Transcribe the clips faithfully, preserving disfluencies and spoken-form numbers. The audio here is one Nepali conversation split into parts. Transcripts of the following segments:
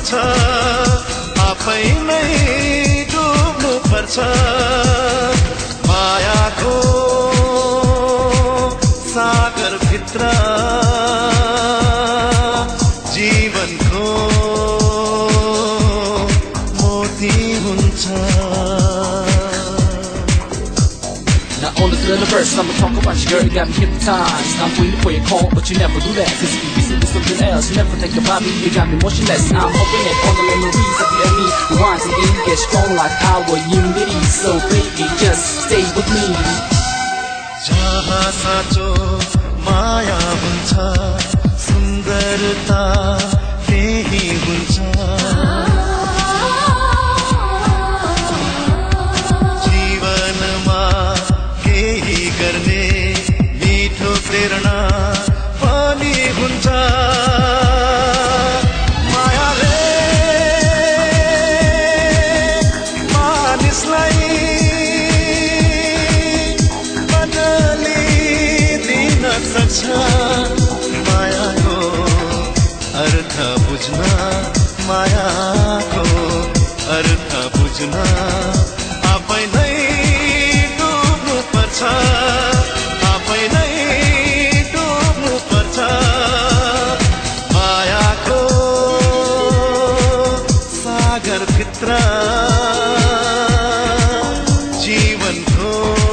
पर्छ आफै नै डुब्नु पर्छ मायाको सागर भित्र जीवनको मोती हुन्छ. Now on this little verse, I'ma talk about you, girl, you got me hypnotized. I'm waiting for your call, but you never do that. Cause you be sitting something else, you never think about me, you got me motionless. I'm hoping that all the memories of you and me rewind again, get strong like our unity. So baby, just stay with me. जहाँ साँचो माया हुन्छ सुन्दरता त्यही हुन्छ जीवनमा केही गर्ने मिठो प्रेरणा पनि हुन्छ मायाले मानिसलाई सक्छ मायाको अर्थ बुझ्न मायाको अर्थ बुझ्न आफै नै डुब्नु पर्छ आफै नै डुब्नु पर्छ मायाको सागर भित्र जीवनको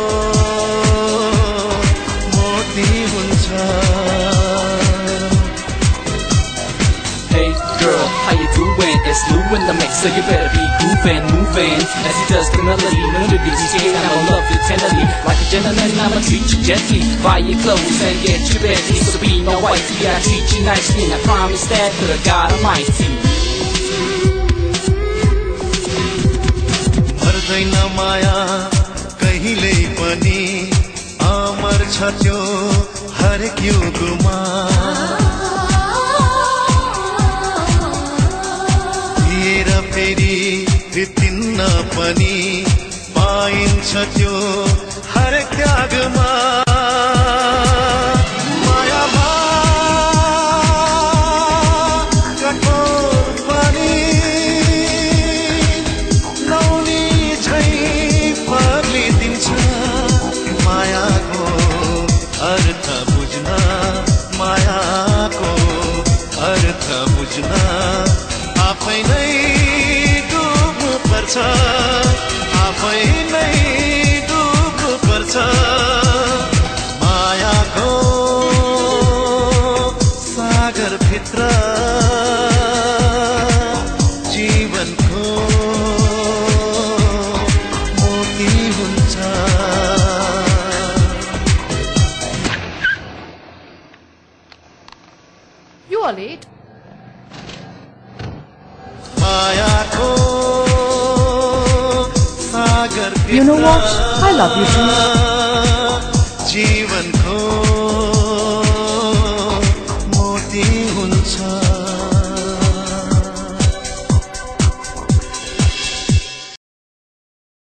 Hey girl, how you doing? It's Lou in the mix, so you better be grooving, moving as he does the melody. No degrees, yeah, I'ma love you tenderly. Like a gentleman, I'ma treat you gently. Buy your clothes and get you ready. So be my wifey, I treat you nicely. And I promise that to the God Almighty. पर्दैन माया कहिल्यै पनि अमर छ त्यो हरेक युगमा हेर फेरि बितिन्न पनि पाइन्छ त्यो हरेक त्यागमा मायामा कठोर पनि नौनी झै फर्लिदिन्छ मायाको अर्थ बुझ्न मायाको अर्थ बुझ्न आफै नै डुब्नु पर्छ आफै नै डुब्नु पर्छ मायाको सागर भित्र जीवनको मोती हुन्छ You are late. Sagar You know what? I love you too. जीवन